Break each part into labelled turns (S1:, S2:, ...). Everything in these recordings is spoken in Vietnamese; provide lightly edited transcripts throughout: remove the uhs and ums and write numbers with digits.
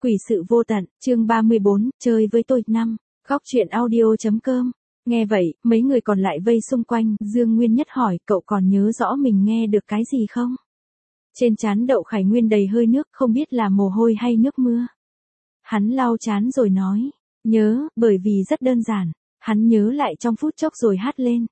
S1: Quỷ sự vô tận, chương 34, chơi với tôi, 5. Góc truyện audio.com. Nghe vậy, mấy người còn lại vây xung quanh, Dương Nguyên Nhất hỏi, cậu còn nhớ rõ mình nghe được cái gì không? Trên trán Đậu Khải Nguyên đầy hơi nước, không biết là mồ hôi hay nước mưa. Hắn lau trán rồi nói, nhớ, bởi vì rất đơn giản. Hắn nhớ lại trong phút chốc rồi hát lên,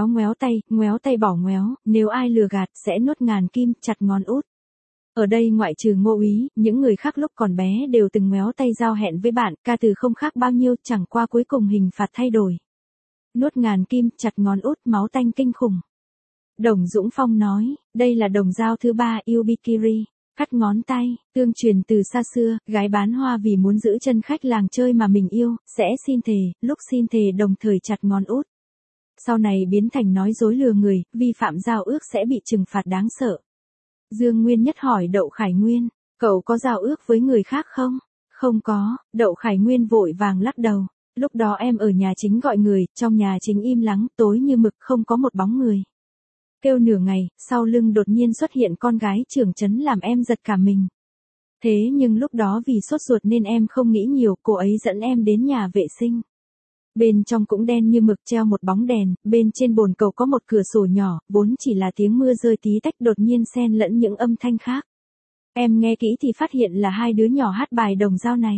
S1: ngoéo tay bỏ ngoéo, nếu ai lừa gạt sẽ nuốt ngàn kim, chặt ngón út. Ở đây ngoại trừ Ngô Úy, những người khác lúc còn bé đều từng ngoéo tay giao hẹn với bạn, ca từ không khác bao nhiêu, chẳng qua cuối cùng hình phạt thay đổi. Nuốt ngàn kim, chặt ngón út, máu tanh kinh khủng. Đồng Dũng Phong nói, đây là đồng dao thứ 3 Yubikiri, cắt ngón tay, tương truyền từ xa xưa, gái bán hoa vì muốn giữ chân khách làng chơi mà mình yêu, sẽ xin thề, lúc xin thề đồng thời chặt ngón út. Sau này biến thành nói dối lừa người, vi phạm giao ước sẽ bị trừng phạt đáng sợ. Dương Nguyên Nhất hỏi Đậu Khải Nguyên, cậu có giao ước với người khác không? Không có, Đậu Khải Nguyên vội vàng lắc đầu. Lúc đó em ở nhà chính gọi người, trong nhà chính im lắng, tối như mực, không có một bóng người. Kêu nửa ngày, sau lưng đột nhiên xuất hiện con gái trưởng trấn làm em giật cả mình. Thế nhưng lúc đó vì sốt ruột nên em không nghĩ nhiều, cô ấy dẫn em đến nhà vệ sinh. Bên trong cũng đen như mực, treo một bóng đèn, bên trên bồn cầu có một cửa sổ nhỏ, vốn chỉ là tiếng mưa rơi tí tách đột nhiên xen lẫn những âm thanh khác. Em nghe kỹ thì phát hiện là hai đứa nhỏ hát bài đồng dao này.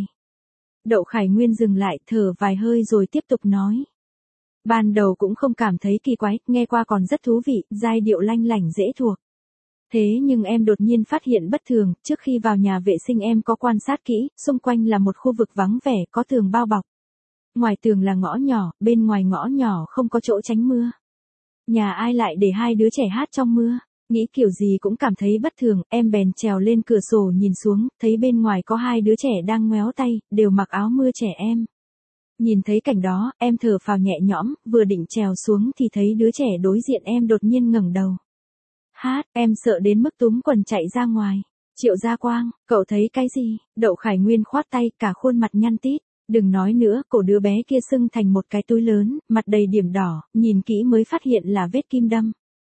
S1: Đậu Khải Nguyên dừng lại, thở vài hơi rồi tiếp tục nói. Ban đầu cũng không cảm thấy kỳ quái, nghe qua còn rất thú vị, giai điệu lanh lảnh dễ thuộc. Thế nhưng em đột nhiên phát hiện bất thường, trước khi vào nhà vệ sinh em có quan sát kỹ, xung quanh là một khu vực vắng vẻ, có tường bao bọc. Ngoài tường là ngõ nhỏ, bên ngoài ngõ nhỏ không có chỗ tránh mưa. Nhà ai lại để hai đứa trẻ hát trong mưa, nghĩ kiểu gì cũng cảm thấy bất thường, em bèn trèo lên cửa sổ nhìn xuống, thấy bên ngoài có hai đứa trẻ đang ngoéo tay, đều mặc áo mưa trẻ em. Nhìn thấy cảnh đó, em thở phào nhẹ nhõm, vừa định trèo xuống thì thấy đứa trẻ đối diện em đột nhiên ngẩng đầu. Hát, em sợ đến mức túm quần chạy ra ngoài. Triệu Gia Quang, cậu thấy cái gì? Đậu Khải Nguyên khoát tay, cả khuôn mặt nhăn tít. Đừng nói nữa, cổ đứa bé kia sưng thành một cái túi lớn, mặt đầy điểm đỏ, nhìn kỹ mới phát hiện là vết kim đâm.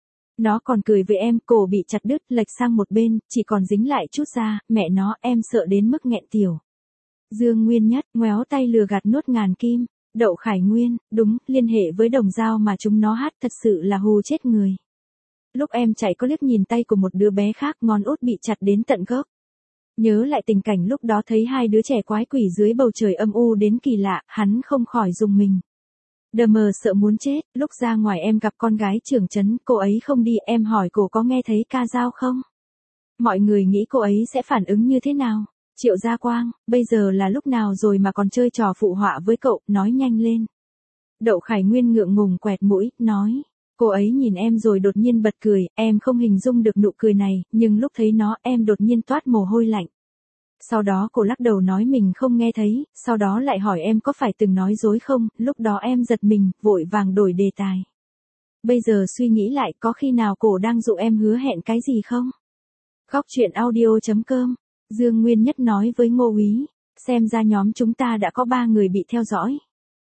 S1: Nó còn cười với em, cổ bị chặt đứt, lệch sang một bên, chỉ còn dính lại chút da, mẹ nó, em sợ đến mức nghẹn tiểu. Dương Nguyên Nhất, ngoéo tay lừa gạt nuốt ngàn kim. Đậu Khải Nguyên, đúng, liên hệ với đồng dao mà chúng nó hát thật sự là hù chết người. Lúc em chạy có liếc nhìn tay của một đứa bé khác, ngón út bị chặt đến tận gốc. Nhớ lại tình cảnh lúc đó thấy hai đứa trẻ quái quỷ dưới bầu trời âm u đến kỳ lạ, hắn không khỏi rùng mình. Đờ mờ sợ muốn chết, lúc ra ngoài em gặp con gái trưởng trấn, cô ấy không đi, em hỏi cô có nghe thấy ca dao không? Mọi người nghĩ cô ấy sẽ phản ứng như thế nào? Triệu Gia Quang, bây giờ là lúc nào rồi mà còn chơi trò phụ họa với cậu, nói nhanh lên. Đậu Khải Nguyên ngượng ngùng quẹt mũi, nói. Cô ấy nhìn em rồi đột nhiên bật cười, em không hình dung được nụ cười này, nhưng lúc thấy nó em đột nhiên toát mồ hôi lạnh. Sau đó cô lắc đầu nói mình không nghe thấy, sau đó lại hỏi em có phải từng nói dối không, lúc đó em giật mình, vội vàng đổi đề tài. Bây giờ suy nghĩ lại có khi nào cô đang dụ em hứa hẹn cái gì không? Góc truyện audio.com. Dương Nguyên Nhất nói với Ngô Úy, xem ra nhóm chúng ta đã có 3 người bị theo dõi.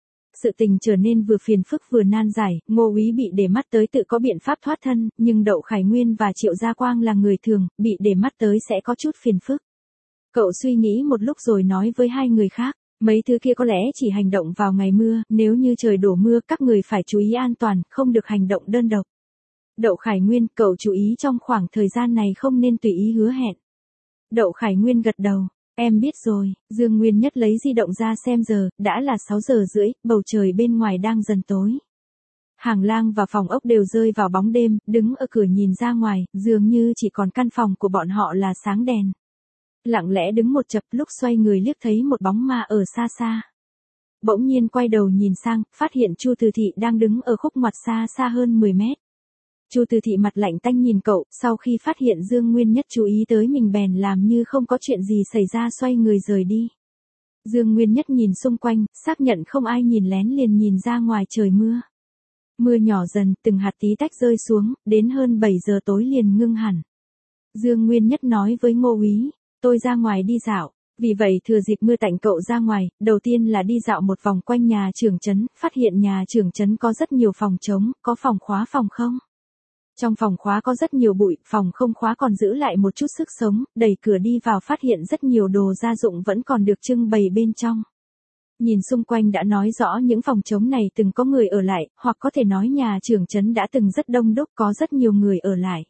S1: Sự tình trở nên vừa phiền phức vừa nan giải, Ngô Úy bị để mắt tới tự có biện pháp thoát thân, nhưng Đậu Khải Nguyên và Triệu Gia Quang là người thường, bị để mắt tới sẽ có chút phiền phức. Cậu suy nghĩ một lúc rồi nói với hai người khác, mấy thứ kia có lẽ chỉ hành động vào ngày mưa, nếu như trời đổ mưa các người phải chú ý an toàn, không được hành động đơn độc. Đậu Khải Nguyên, cậu chú ý trong khoảng thời gian này không nên tùy ý hứa hẹn. Đậu Khải Nguyên gật đầu, em biết rồi. Dương Nguyên Nhất lấy di động ra xem giờ, đã là 6 giờ rưỡi, bầu trời bên ngoài đang dần tối. Hàng lang và phòng ốc đều rơi vào bóng đêm, đứng ở cửa nhìn ra ngoài, dường như chỉ còn căn phòng của bọn họ là sáng đèn. Lặng lẽ đứng một chập, lúc xoay người liếc thấy một bóng ma ở xa xa. Bỗng nhiên quay đầu nhìn sang, phát hiện Chu Từ Thị đang đứng ở khúc ngoặt xa xa hơn 10 mét. Chu Từ Thị mặt lạnh tanh nhìn cậu, sau khi phát hiện Dương Nguyên Nhất chú ý tới mình bèn làm như không có chuyện gì xảy ra xoay người rời đi. Dương Nguyên Nhất nhìn xung quanh, xác nhận không ai nhìn lén liền nhìn ra ngoài trời mưa. Mưa nhỏ dần, từng hạt tí tách rơi xuống, đến hơn 7 giờ tối liền ngưng hẳn. Dương Nguyên Nhất nói với Ngô Úy, tôi ra ngoài đi dạo. Vì vậy thừa dịp mưa tạnh cậu ra ngoài, đầu tiên là đi dạo một vòng quanh nhà trưởng trấn, phát hiện nhà trưởng trấn có rất nhiều phòng trống, có phòng khóa phòng không? Trong phòng khóa có rất nhiều bụi, phòng không khóa còn giữ lại một chút sức sống, đẩy cửa đi vào phát hiện rất nhiều đồ gia dụng vẫn còn được trưng bày bên trong. Nhìn xung quanh đã nói rõ những phòng trống này từng có người ở lại, hoặc có thể nói nhà trưởng trấn đã từng rất đông đúc có rất nhiều người ở lại.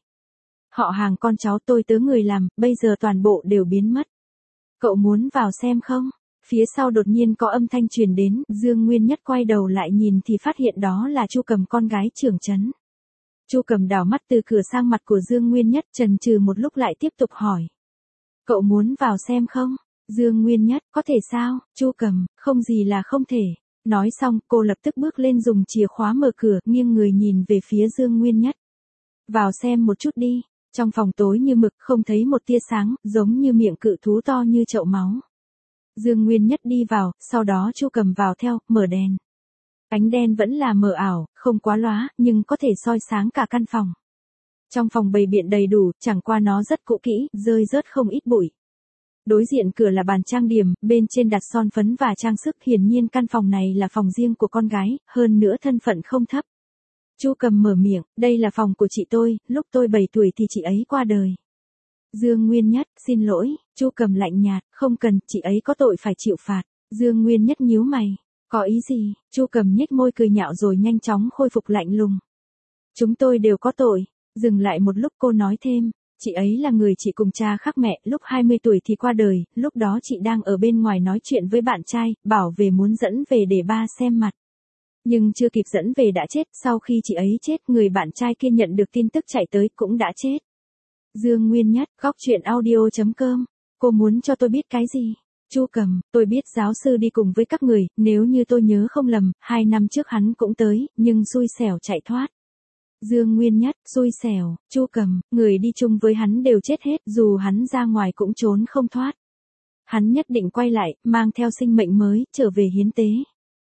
S1: Họ hàng con cháu tôi tớ người làm, bây giờ toàn bộ đều biến mất. Cậu muốn vào xem không? Phía sau đột nhiên có âm thanh truyền đến, Dương Nguyên Nhất quay đầu lại nhìn thì phát hiện đó là Chu Cầm con gái trưởng trấn. Chu Cầm đảo mắt từ cửa sang mặt của Dương Nguyên Nhất, chần chừ một lúc lại tiếp tục hỏi. Cậu muốn vào xem không? Dương Nguyên Nhất, có thể sao? Chu Cầm, không gì là không thể. Nói xong, cô lập tức bước lên dùng chìa khóa mở cửa, nghiêng người nhìn về phía Dương Nguyên Nhất. Vào xem một chút đi. Trong phòng tối như mực không thấy một tia sáng, giống như miệng cự thú to như chậu máu. Dương Nguyên Nhất đi vào, sau đó Chu Cầm vào theo, mở đèn. Ánh đen vẫn là mờ ảo, không quá lóa, nhưng có thể soi sáng cả căn phòng. Trong phòng bày biện đầy đủ, chẳng qua nó rất cũ kỹ, rơi rớt không ít bụi. Đối diện cửa là bàn trang điểm, bên trên đặt son phấn và trang sức, hiển nhiên căn phòng này là phòng riêng của con gái, hơn nữa thân phận không thấp. Chu Cầm mở miệng, đây là phòng của chị tôi, lúc tôi 7 tuổi thì chị ấy qua đời. Dương Nguyên Nhất, xin lỗi, Chu Cầm lạnh nhạt, không cần, chị ấy có tội phải chịu phạt. Dương Nguyên Nhất nhíu mày, có ý gì? Chu Cầm nhếch môi cười nhạo rồi nhanh chóng khôi phục lạnh lùng. Chúng tôi đều có tội. Dừng lại một lúc cô nói thêm, chị ấy là người chị cùng cha khác mẹ, lúc 20 tuổi thì qua đời, lúc đó chị đang ở bên ngoài nói chuyện với bạn trai, bảo về muốn dẫn về để ba xem mặt. Nhưng chưa kịp dẫn về đã chết, sau khi chị ấy chết, người bạn trai kia nhận được tin tức chạy tới cũng đã chết. Dương Nguyên Nhất, góc truyện audio.com, cô muốn cho tôi biết cái gì? Chu Cầm, tôi biết giáo sư đi cùng với các người, nếu như tôi nhớ không lầm, 2 năm trước hắn cũng tới, nhưng xui xẻo chạy thoát. Dương Nguyên Nhất, xui xẻo, Chu Cầm, người đi chung với hắn đều chết hết, dù hắn ra ngoài cũng trốn không thoát. Hắn nhất định quay lại, mang theo sinh mệnh mới, trở về hiến tế.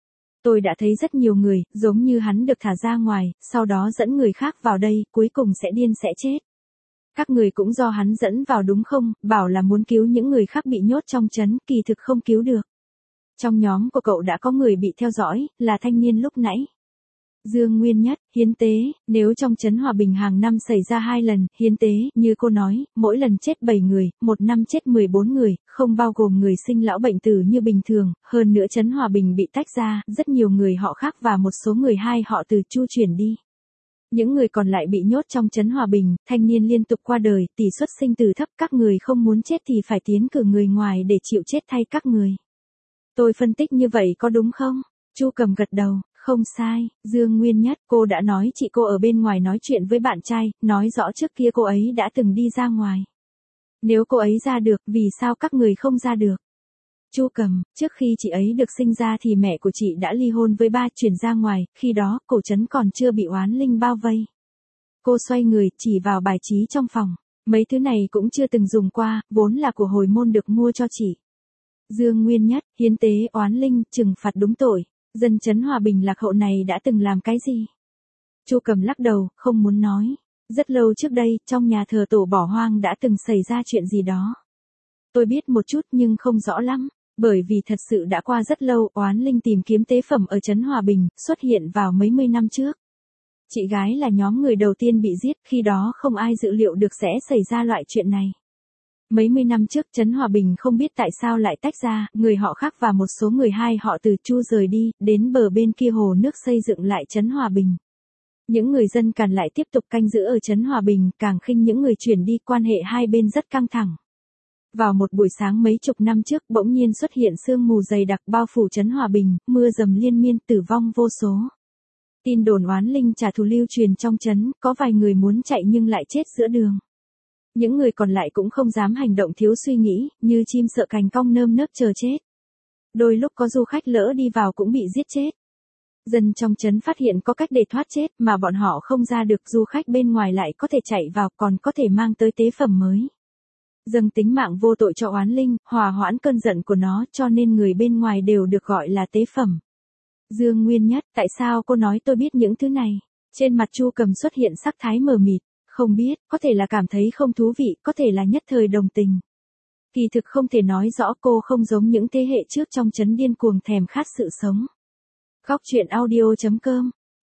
S1: Tôi đã thấy rất nhiều người, giống như hắn được thả ra ngoài, sau đó dẫn người khác vào đây, cuối cùng sẽ điên sẽ chết. Các người cũng do hắn dẫn vào đúng không, bảo là muốn cứu những người khác bị nhốt trong trấn, kỳ thực không cứu được. Trong nhóm của cậu đã có người bị theo dõi, là thanh niên lúc nãy. Dương Nguyên Nhất, hiến tế, nếu trong trấn Hòa Bình hàng năm xảy ra 2 lần, hiến tế, như cô nói, mỗi lần chết 7 người, một năm chết 14 người, không bao gồm người sinh lão bệnh tử như bình thường, hơn nữa trấn Hòa Bình bị tách ra, rất nhiều người họ khác và một số người hai họ từ Chu chuyển đi. Những người còn lại bị nhốt trong trấn Hòa Bình, thanh niên liên tục qua đời, tỷ suất sinh tử thấp, các người không muốn chết thì phải tiến cử người ngoài để chịu chết thay các người. Tôi phân tích như vậy có đúng không? Chu Cầm gật đầu. Không sai, Dương Nguyên Nhất, cô đã nói chị cô ở bên ngoài nói chuyện với bạn trai, nói rõ trước kia cô ấy đã từng đi ra ngoài. Nếu cô ấy ra được, vì sao các người không ra được? Chu Cầm, trước khi chị ấy được sinh ra thì mẹ của chị đã ly hôn với ba, chuyển ra ngoài, khi đó, cổ trấn còn chưa bị oán linh bao vây. Cô xoay người, chỉ vào bài trí trong phòng. Mấy thứ này cũng chưa từng dùng qua, vốn là của hồi môn được mua cho chị. Dương Nguyên Nhất, hiến tế, oán linh, trừng phạt đúng tội. Dân trấn Hòa Bình lạc hậu này đã từng làm cái gì? Chu Cầm lắc đầu, không muốn nói. Rất lâu trước đây, trong nhà thờ tổ bỏ hoang đã từng xảy ra chuyện gì đó. Tôi biết một chút nhưng không rõ lắm, bởi vì thật sự đã qua rất lâu, oán linh tìm kiếm tế phẩm ở trấn Hòa Bình, xuất hiện vào mấy mươi năm trước. Chị gái là nhóm người đầu tiên bị giết, khi đó không ai dự liệu được sẽ xảy ra loại chuyện này. Mấy mươi năm trước trấn Hòa Bình không biết tại sao lại tách ra, người họ khác và một số người hai họ từ Chu rời đi, đến bờ bên kia hồ nước xây dựng lại trấn Hòa Bình. Những người dân Càn lại tiếp tục canh giữ ở trấn Hòa Bình, càng khinh những người chuyển đi, quan hệ hai bên rất căng thẳng. Vào một buổi sáng mấy chục năm trước, bỗng nhiên xuất hiện sương mù dày đặc bao phủ trấn Hòa Bình, mưa dầm liên miên, tử vong vô số. Tin đồn oán linh trả thù lưu truyền trong trấn, có vài người muốn chạy nhưng lại chết giữa đường. Những người còn lại cũng không dám hành động thiếu suy nghĩ, như chim sợ cành cong nơm nớp chờ chết. Đôi lúc có du khách lỡ đi vào cũng bị giết chết. Dân trong trấn phát hiện có cách để thoát chết mà bọn họ không ra được, du khách bên ngoài lại có thể chạy vào, còn có thể mang tới tế phẩm mới. Dâng tính mạng vô tội cho oán linh, hòa hoãn cơn giận của nó, cho nên người bên ngoài đều được gọi là tế phẩm. Dương Nguyên Nhất, tại sao cô nói tôi biết những thứ này? Trên mặt Chu Cầm xuất hiện sắc thái mờ mịt. Không biết, có thể là cảm thấy không thú vị, có thể là nhất thời đồng tình. Kỳ thực không thể nói rõ, cô không giống những thế hệ trước trong trấn điên cuồng thèm khát sự sống. Góc truyện audio.com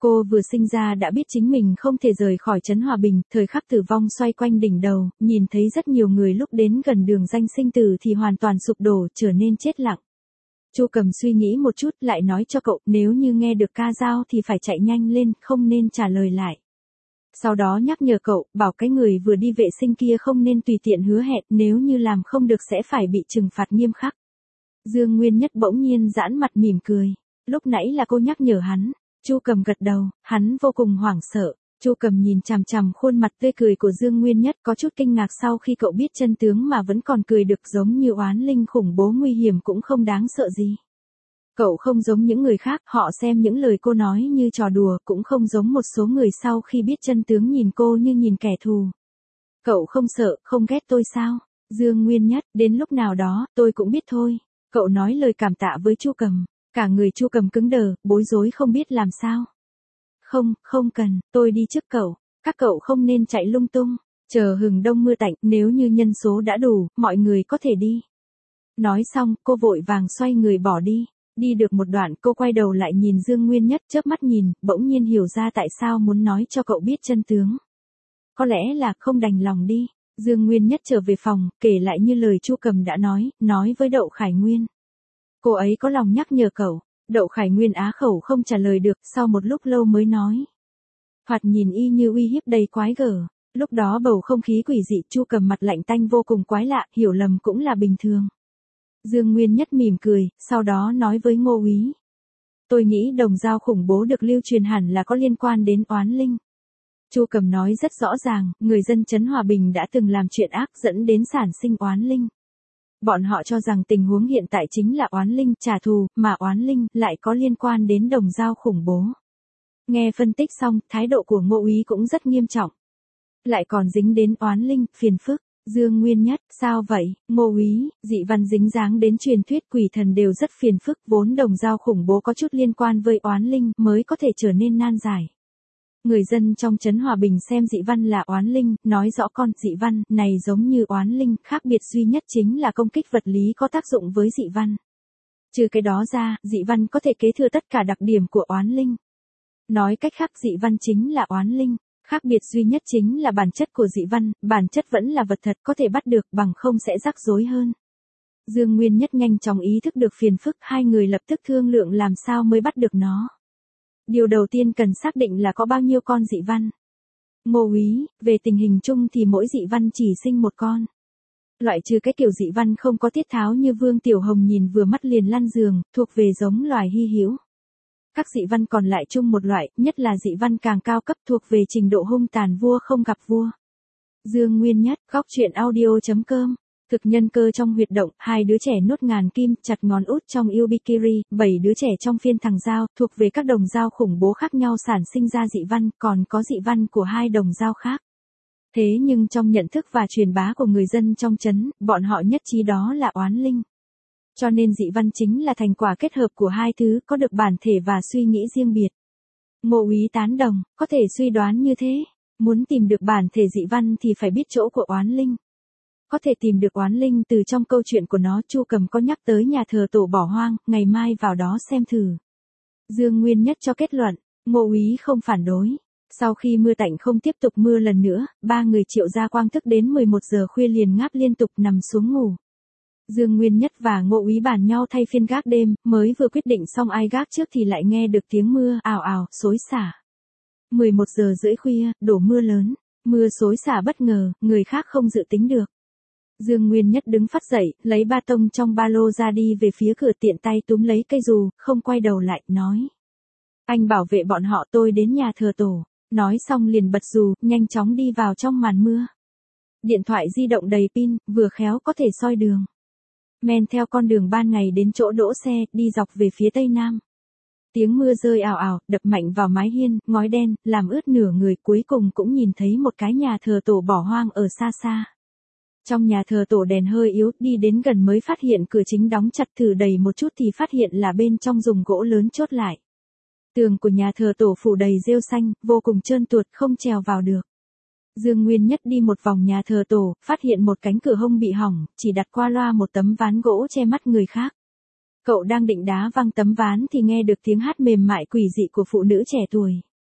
S1: Cô vừa sinh ra đã biết chính mình không thể rời khỏi trấn Hòa Bình, thời khắc tử vong xoay quanh đỉnh đầu, nhìn thấy rất nhiều người lúc đến gần đường ranh sinh tử thì hoàn toàn sụp đổ, trở nên chết lặng. Chu Cầm suy nghĩ một chút lại nói cho cậu, nếu như nghe được ca dao thì phải chạy nhanh lên, không nên trả lời lại. Sau đó nhắc nhở cậu, bảo cái người vừa đi vệ sinh kia không nên tùy tiện hứa hẹn, nếu như làm không được sẽ phải bị trừng phạt nghiêm khắc. Dương Nguyên Nhất bỗng nhiên giãn mặt mỉm cười. Lúc nãy là cô nhắc nhở hắn. Chu Cầm gật đầu, hắn vô cùng hoảng sợ. Chu Cầm nhìn chằm chằm khuôn mặt tươi cười của Dương Nguyên Nhất, có chút kinh ngạc sau khi cậu biết chân tướng mà vẫn còn cười được, giống như oán linh khủng bố nguy hiểm cũng không đáng sợ gì. Cậu không giống những người khác, họ xem những lời cô nói như trò đùa, cũng không giống một số người sau khi biết chân tướng nhìn cô như nhìn kẻ thù. Cậu không sợ, không ghét tôi sao? Dương Nguyên Nhất, đến lúc nào đó, tôi cũng biết thôi. Cậu nói lời cảm tạ với Chu Cầm. Cả người Chu Cầm cứng đờ, bối rối không biết làm sao. Không cần, tôi đi trước cậu. Các cậu không nên chạy lung tung. Chờ hừng đông mưa tạnh, nếu như nhân số đã đủ, mọi người có thể đi. Nói xong, cô vội vàng xoay người bỏ đi. Đi được một đoạn, cô quay đầu lại nhìn Dương Nguyên Nhất, chớp mắt nhìn, bỗng nhiên hiểu ra tại sao muốn nói cho cậu biết chân tướng. Có lẽ là không đành lòng đi. Dương Nguyên Nhất trở về phòng, kể lại như lời Chu Cầm đã nói với Đậu Khải Nguyên. Cô ấy có lòng nhắc nhở cậu. Đậu Khải Nguyên á khẩu không trả lời được, sau một lúc lâu mới nói. Thoạt nhìn y như uy hiếp đầy quái gở. Lúc đó bầu không khí quỷ dị, Chu Cầm mặt lạnh tanh vô cùng quái lạ, hiểu lầm cũng là bình thường. Dương Nguyên Nhất mỉm cười, sau đó nói với Ngô Úy. Tôi nghĩ đồng dao khủng bố được lưu truyền hẳn là có liên quan đến oán linh. Chu Cầm nói rất rõ ràng, người dân trấn Hòa Bình đã từng làm chuyện ác dẫn đến sản sinh oán linh. Bọn họ cho rằng tình huống hiện tại chính là oán linh trả thù, mà oán linh lại có liên quan đến đồng dao khủng bố. Nghe phân tích xong, thái độ của Ngô Úy cũng rất nghiêm trọng. Lại còn dính đến oán linh, phiền phức. Dương Nguyên Nhất, sao vậy? Ngô Úy, dị văn dính dáng đến truyền thuyết quỷ thần đều rất phiền phức, vốn đồng dao khủng bố có chút liên quan với oán linh mới có thể trở nên nan giải. Người dân trong trấn Hòa Bình xem dị văn là oán linh, nói rõ con dị văn này giống như oán linh, khác biệt duy nhất chính là công kích vật lý có tác dụng với dị văn. Trừ cái đó ra, dị văn có thể kế thừa tất cả đặc điểm của oán linh. Nói cách khác dị văn chính là oán linh, khác biệt duy nhất chính là bản chất của dị văn, bản chất vẫn là vật thật có thể bắt được bằng không sẽ rắc rối hơn. Dương Nguyên Nhất nhanh chóng ý thức được phiền phức, hai người lập tức thương lượng làm sao mới bắt được nó. Điều đầu tiên cần xác định là có bao nhiêu con dị văn. Ngô Úy, về tình hình chung thì mỗi dị văn chỉ sinh một con. Loại trừ cái kiểu dị văn không có tiết tháo như Vương Tiểu Hồng nhìn vừa mắt liền lăn giường, thuộc về giống loài hy hữu. Các dị văn còn lại chung một loại, nhất là dị văn càng cao cấp thuộc về trình độ hung tàn vua không gặp vua. Dương Nguyên Nhất, góc truyện audio.com. Thực nhân cơ trong huyệt động, 2 đứa trẻ nuốt ngàn kim, chặt ngón út trong Yubikiri, 7 đứa trẻ trong phiên thằng dao, thuộc về các đồng dao khủng bố khác nhau sản sinh ra dị văn, còn có dị văn của 2 đồng dao khác. Thế nhưng trong nhận thức và truyền bá của người dân trong trấn, bọn họ nhất trí đó là oán linh. Cho nên dị văn chính là thành quả kết hợp của hai thứ, có được bản thể và suy nghĩ riêng biệt. Ngô Úy tán đồng, có thể suy đoán như thế. Muốn tìm được bản thể dị văn thì phải biết chỗ của oán linh. Có thể tìm được oán linh từ trong câu chuyện của nó. Chu Cầm có nhắc tới nhà thờ tổ bỏ hoang, ngày mai vào đó xem thử. Dương Nguyên Nhất cho kết luận, Ngô Úy không phản đối. Sau khi mưa tạnh không tiếp tục mưa lần nữa, 3 người Triệu Gia Quang thức đến 11 giờ khuya liền ngáp liên tục nằm xuống ngủ. Dương Nguyên Nhất và Ngô Úy bàn nhau thay phiên gác đêm, mới vừa quyết định xong ai gác trước thì lại nghe được tiếng mưa ào ào, xối xả. 11 giờ rưỡi khuya, đổ mưa lớn, mưa xối xả bất ngờ, người khác không dự tính được. Dương Nguyên Nhất đứng phát dậy, lấy ba tông trong ba lô ra đi về phía cửa, tiện tay túm lấy cây dù, không quay đầu lại, nói. Anh bảo vệ bọn họ, tôi đến nhà thờ tổ. Nói xong liền bật dù, nhanh chóng đi vào trong màn mưa. Điện thoại di động đầy pin, vừa khéo có thể soi đường. Men theo con đường ban ngày đến chỗ đỗ xe, đi dọc về phía tây nam. Tiếng mưa rơi ào ào, đập mạnh vào mái hiên, ngói đen, làm ướt nửa người, cuối cùng cũng nhìn thấy một cái nhà thờ tổ bỏ hoang ở xa xa. Trong nhà thờ tổ đèn hơi yếu, đi đến gần mới phát hiện cửa chính đóng chặt, thử đẩy một chút thì phát hiện là bên trong dùng gỗ lớn chốt lại. Tường của nhà thờ tổ phủ đầy rêu xanh, vô cùng trơn tuột, không trèo vào được. Dương Nguyên Nhất đi một vòng nhà thờ tổ, phát hiện một cánh cửa hông bị hỏng, chỉ đặt qua loa một tấm ván gỗ che mắt người khác. Cậu đang định đá văng tấm ván thì nghe được tiếng hát mềm mại quỷ dị của phụ nữ trẻ tuổi.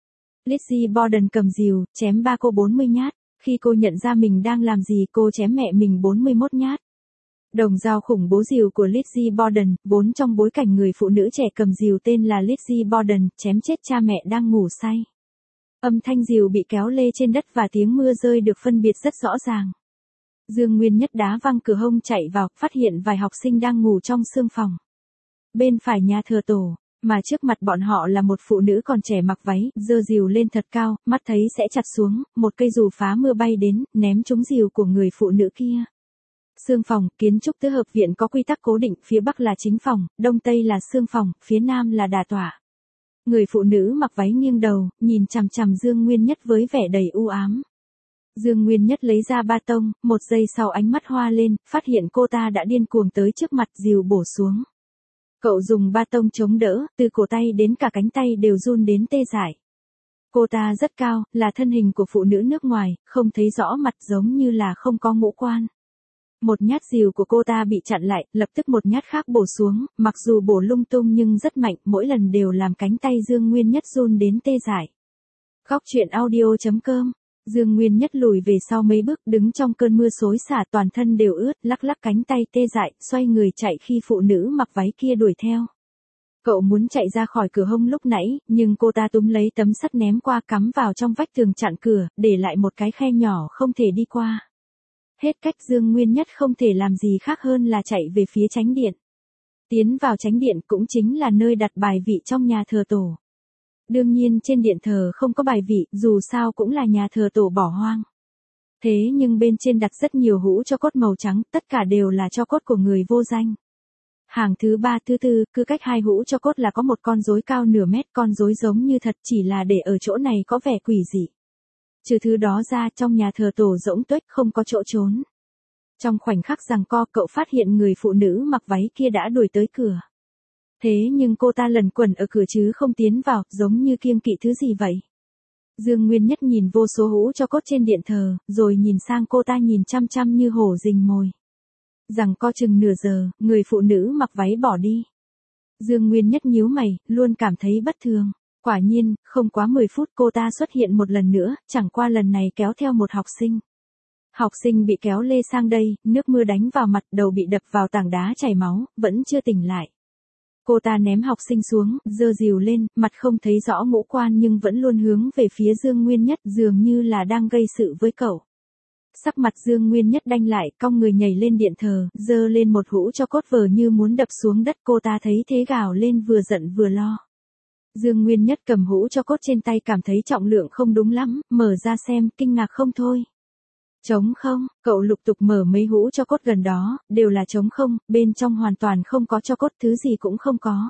S1: Lizzie Borden cầm rìu, chém ba cô 40 nhát. Khi cô nhận ra mình đang làm gì, cô chém mẹ mình 41 nhát. Đồng dao khủng bố rìu của Lizzie Borden, vốn trong bối cảnh người phụ nữ trẻ cầm rìu tên là Lizzie Borden, chém chết cha mẹ đang ngủ say. Âm thanh rìu bị kéo lê trên đất và tiếng mưa rơi được phân biệt rất rõ ràng. Dương Nguyên Nhất đá văng cửa hông chạy vào, phát hiện vài học sinh đang ngủ trong sương phòng. Bên phải nhà thờ tổ, mà trước mặt bọn họ là một phụ nữ còn trẻ mặc váy, giơ rìu lên thật cao, mắt thấy sẽ chặt xuống, một cây dù phá mưa bay đến, ném trúng rìu của người phụ nữ kia. Sương phòng, kiến trúc tứ hợp viện có quy tắc cố định, phía bắc là chính phòng, đông tây là sương phòng, phía nam là đà tọa. Người phụ nữ mặc váy nghiêng đầu, nhìn chằm chằm Dương Nguyên Nhất với vẻ đầy u ám. Dương Nguyên Nhất lấy ra ba tông, một giây sau ánh mắt hoa lên, phát hiện cô ta đã điên cuồng tới trước mặt, rìu bổ xuống. Cậu dùng ba tông chống đỡ, từ cổ tay đến cả cánh tay đều run đến tê dại. Cô ta rất cao, là thân hình của phụ nữ nước ngoài, không thấy rõ mặt, giống như là không có ngũ quan. Một nhát rìu của cô ta bị chặn lại, lập tức một nhát khác bổ xuống, mặc dù bổ lung tung nhưng rất mạnh, mỗi lần đều làm cánh tay Dương Nguyên Nhất run đến tê dại. Góc truyện audio.com. Dương Nguyên Nhất lùi về sau mấy bước, đứng trong cơn mưa xối xả, toàn thân đều ướt, lắc lắc cánh tay tê dại, xoay người chạy khi phụ nữ mặc váy kia đuổi theo. Cậu muốn chạy ra khỏi cửa hông lúc nãy, nhưng cô ta túm lấy tấm sắt ném qua, cắm vào trong vách tường chặn cửa, để lại một cái khe nhỏ không thể đi qua. Hết cách, Dương Nguyên Nhất không thể làm gì khác hơn là chạy về phía chánh điện. Tiến vào chánh điện cũng chính là nơi đặt bài vị trong nhà thờ tổ. Đương nhiên trên điện thờ không có bài vị, dù sao cũng là nhà thờ tổ bỏ hoang. Thế nhưng bên trên đặt rất nhiều hũ tro cốt màu trắng, tất cả đều là tro cốt của người vô danh. Hàng thứ 3 thứ 4, cứ cách 2 hũ tro cốt là có một con rối cao nửa mét, con rối giống như thật, chỉ là để ở chỗ này có vẻ quỷ dị. Trừ thứ đó ra, trong nhà thờ tổ rỗng tuếch, không có chỗ trốn. Trong khoảnh khắc giằng co, cậu phát hiện người phụ nữ mặc váy kia đã đuổi tới cửa. Thế nhưng cô ta lẩn quẩn ở cửa chứ không tiến vào, giống như kiêng kỵ thứ gì vậy. Dương Nguyên Nhất nhìn vô số hũ tro cốt trên điện thờ, rồi nhìn sang cô ta nhìn chăm chăm như hổ rình mồi. Giằng co chừng nửa giờ, người phụ nữ mặc váy bỏ đi. Dương Nguyên Nhất nhíu mày, luôn cảm thấy bất thường. Quả nhiên, không quá 10 phút cô ta xuất hiện một lần nữa, chẳng qua lần này kéo theo một học sinh. Học sinh bị kéo lê sang đây, nước mưa đánh vào mặt, đầu bị đập vào tảng đá chảy máu, vẫn chưa tỉnh lại. Cô ta ném học sinh xuống, giơ rìu lên, mặt không thấy rõ ngũ quan nhưng vẫn luôn hướng về phía Dương Nguyên Nhất, dường như là đang gây sự với cậu. Sắc mặt Dương Nguyên Nhất đanh lại, cong người nhảy lên điện thờ, giơ lên một hũ tro cốt vờ như muốn đập xuống đất. Cô ta thấy thế gào lên, vừa giận vừa lo. Dương Nguyên Nhất cầm hũ tro cốt trên tay, cảm thấy trọng lượng không đúng lắm, mở ra xem, kinh ngạc không thôi. Trống không, cậu lục tục mở mấy hũ tro cốt gần đó, đều là trống không, bên trong hoàn toàn không có tro cốt, thứ gì cũng không có.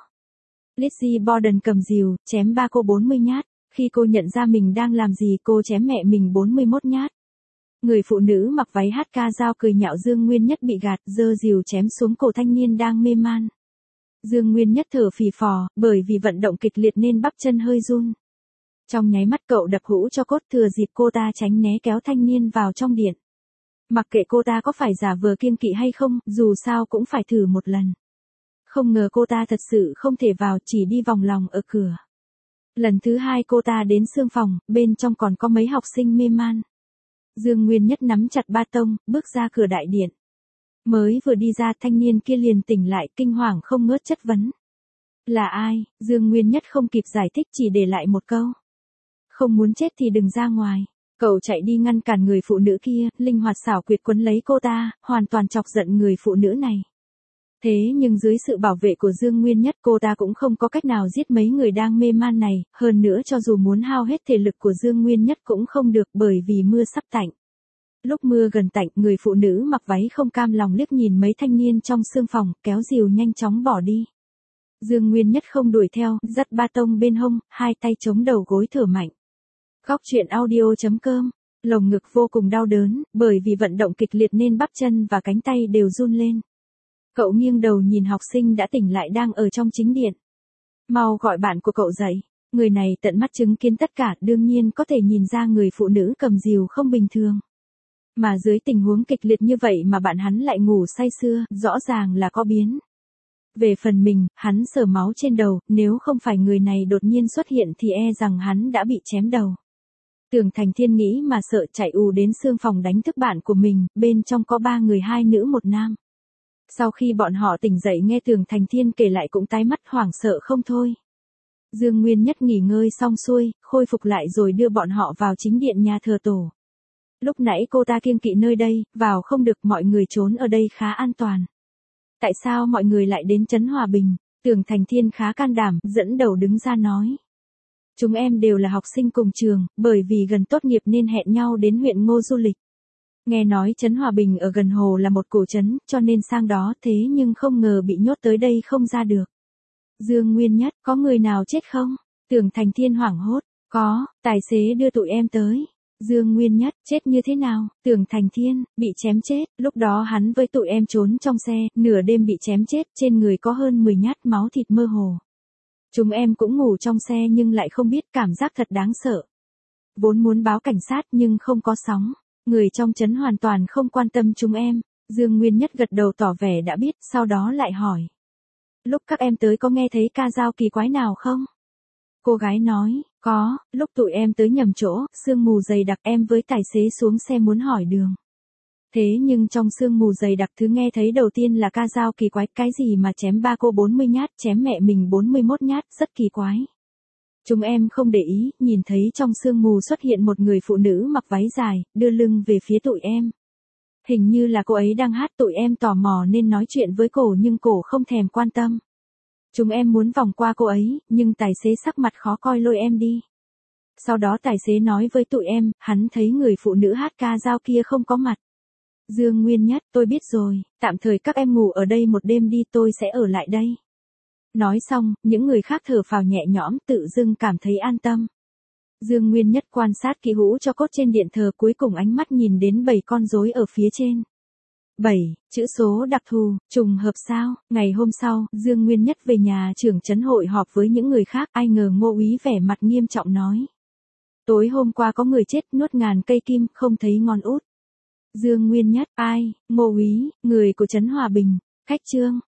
S1: Lizzie Borden cầm rìu, chém ba cô 40 nhát, khi cô nhận ra mình đang làm gì, cô chém mẹ mình 41 nhát. Người phụ nữ mặc váy hát ca dao cười nhạo Dương Nguyên Nhất bị gạt, giơ rìu chém xuống cổ thanh niên đang mê man. Dương Nguyên Nhất thở phì phò, bởi vì vận động kịch liệt nên bắp chân hơi run. Trong nháy mắt cậu đập hũ tro cốt, thừa dịp cô ta tránh né kéo thanh niên vào trong điện. Mặc kệ cô ta có phải giả vờ kiêng kỵ hay không, dù sao cũng phải thử một lần. Không ngờ cô ta thật sự không thể vào, chỉ đi vòng lòng ở cửa. Lần thứ 2 cô ta đến sương phòng, bên trong còn có mấy học sinh mê man. Dương Nguyên Nhất nắm chặt ba tông, bước ra cửa đại điện. Mới vừa đi ra, thanh niên kia liền tỉnh lại, kinh hoàng không ngớt chất vấn. Là ai? Dương Nguyên Nhất không kịp giải thích, chỉ để lại một câu. Không muốn chết thì đừng ra ngoài. Cậu chạy đi ngăn cản người phụ nữ kia, linh hoạt xảo quyệt quấn lấy cô ta, hoàn toàn chọc giận người phụ nữ này. Thế nhưng dưới sự bảo vệ của Dương Nguyên Nhất, cô ta cũng không có cách nào giết mấy người đang mê man này, hơn nữa cho dù muốn hao hết thể lực của Dương Nguyên Nhất cũng không được, bởi vì mưa sắp tạnh. Lúc mưa gần tạnh, người phụ nữ mặc váy không cam lòng liếc nhìn mấy thanh niên trong sương phòng, kéo rìu nhanh chóng bỏ đi. Dương Nguyên Nhất không đuổi theo, dắt ba tông bên hông, hai tay chống đầu gối thở mạnh. Góc truyện audio.com. Lồng ngực vô cùng đau đớn, bởi vì vận động kịch liệt nên bắp chân và cánh tay đều run lên. Cậu nghiêng đầu nhìn học sinh đã tỉnh lại đang ở trong chính điện. Mau gọi bạn của cậu dậy. Người này tận mắt chứng kiến tất cả, đương nhiên có thể nhìn ra người phụ nữ cầm rìu không bình thường. Mà dưới tình huống kịch liệt như vậy mà bạn hắn lại ngủ say sưa, rõ ràng là có biến. Về phần mình, hắn sờ máu trên đầu, nếu không phải người này đột nhiên xuất hiện thì e rằng hắn đã bị chém đầu. Tưởng Thành Thiên nghĩ mà sợ, chạy ù đến xương phòng đánh thức bạn của mình, bên trong có 3 người 2 nữ 1 nam. Sau khi bọn họ tỉnh dậy nghe Tưởng Thành Thiên kể lại cũng tái mắt hoảng sợ không thôi. Dương Nguyên Nhất nghỉ ngơi xong xuôi, khôi phục lại rồi đưa bọn họ vào chính điện nhà thờ tổ. Lúc nãy cô ta kiêng kỵ nơi đây, vào không được, mọi người trốn ở đây khá an toàn. Tại sao mọi người lại đến trấn Hòa Bình? Tưởng Thành Thiên khá can đảm, dẫn đầu đứng ra nói. Chúng em đều là học sinh cùng trường, bởi vì gần tốt nghiệp nên hẹn nhau đến huyện Ngô du lịch. Nghe nói trấn Hòa Bình ở gần hồ là một cổ trấn, cho nên sang đó, thế nhưng không ngờ bị nhốt tới đây không ra được. Dương Nguyên Nhất, có người nào chết không? Tưởng Thành Thiên hoảng hốt, có, tài xế đưa tụi em tới. Dương Nguyên Nhất, chết như thế nào? Tưởng Thành Thiên, bị chém chết, lúc đó hắn với tụi em trốn trong xe, nửa đêm bị chém chết, trên người có hơn 10 nhát máu thịt mơ hồ. Chúng em cũng ngủ trong xe nhưng lại không biết, cảm giác thật đáng sợ. Vốn muốn báo cảnh sát nhưng không có sóng, người trong trấn hoàn toàn không quan tâm chúng em. Dương Nguyên Nhất gật đầu tỏ vẻ đã biết, sau đó lại hỏi. Lúc các em tới có nghe thấy ca dao kỳ quái nào không? Cô gái nói, có, lúc tụi em tới nhầm chỗ, sương mù dày đặc, em với tài xế xuống xe muốn hỏi đường. Thế nhưng trong sương mù dày đặc thứ nghe thấy đầu tiên là ca dao kỳ quái, cái gì mà chém ba cô 40 nhát, chém mẹ mình 41 nhát, rất kỳ quái. Chúng em không để ý, nhìn thấy trong sương mù xuất hiện một người phụ nữ mặc váy dài, đưa lưng về phía tụi em. Hình như là cô ấy đang hát, tụi em tò mò nên nói chuyện với cổ nhưng cổ không thèm quan tâm. Chúng em muốn vòng qua cô ấy, nhưng tài xế sắc mặt khó coi lôi em đi. Sau đó tài xế nói với tụi em, hắn thấy người phụ nữ hát ca dao kia không có mặt. Dương Nguyên Nhất, tôi biết rồi, tạm thời các em ngủ ở đây một đêm đi, tôi sẽ ở lại đây. Nói xong, những người khác thở phào nhẹ nhõm, tự dưng cảm thấy an tâm. Dương Nguyên Nhất quan sát kỹ hũ cho cốt trên điện thờ, cuối cùng ánh mắt nhìn đến 7 con rối ở phía trên. 7, chữ số đặc thù, trùng hợp sao? Ngày hôm sau, Dương Nguyên Nhất về nhà trưởng trấn hội họp với những người khác, ai ngờ Ngô úy vẻ mặt nghiêm trọng nói. Tối hôm qua có người chết, nuốt ngàn cây kim, không thấy ngon út. Dương Nguyên Nhất, ai? Ngô úy, người của trấn Hòa Bình. Khách trương,